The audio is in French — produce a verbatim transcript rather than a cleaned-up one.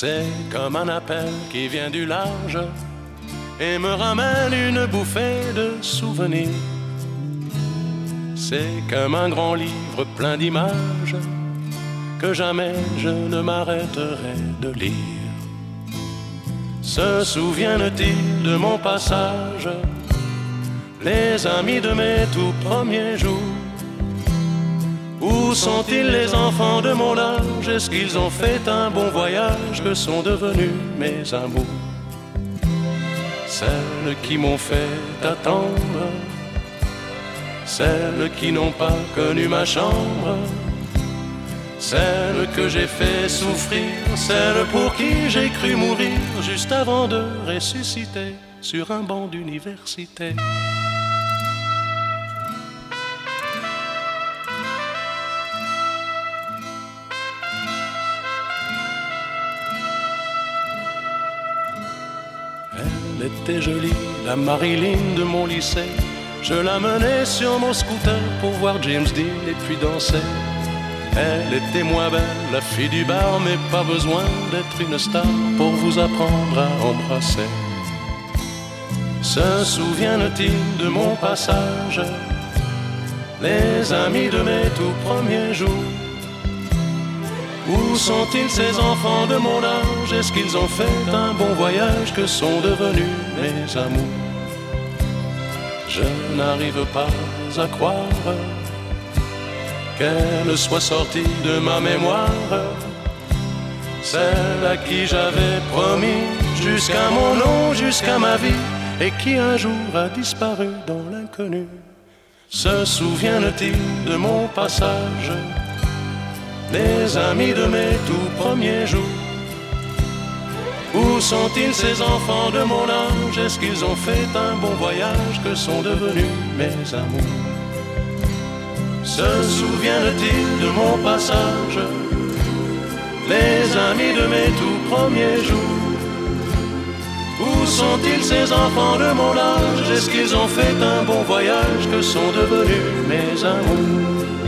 C'est comme un appel qui vient du large et me ramène une bouffée de souvenirs. C'est comme un grand livre plein d'images que jamais je ne m'arrêterai de lire. Se souviennent-ils de mon passage, les amis de mes tout premiers jours? Où sont-ils les enfants de mon âge? Est-ce qu'ils ont fait un bon voyage? Que sont devenus mes amours? Celles qui m'ont fait attendre, celles qui n'ont pas connu ma chambre, celles que j'ai fait souffrir, celles pour qui j'ai cru mourir juste avant de ressusciter sur un banc d'université. Elle était jolie, la Marilyn de mon lycée. Je la menais sur mon scooter pour voir James Dean et puis danser. Elle était moins belle, la fille du bar, mais pas besoin d'être une star pour vous apprendre à embrasser. Se souviennent-ils de mon passage, les amis de mes tout premiers jours? Où sont-ils ces enfants de mon âge? Est-ce qu'ils ont fait un bon voyage? Que sont devenus mes amours? Je n'arrive pas à croire qu'elle soit sortie de ma mémoire, celle à qui j'avais promis jusqu'à mon nom, jusqu'à ma vie, et qui un jour a disparu dans l'inconnu. Se souviennent-ils de mon passage, les amis de mes tout premiers jours? Où sont-ils ces enfants de mon âge? Est-ce qu'ils ont fait un bon voyage? Que sont devenus mes amours? Se souviennent-ils de mon passage, les amis de mes tout premiers jours? Où sont-ils ces enfants de mon âge? Est-ce qu'ils ont fait un bon voyage? Que sont devenus mes amours?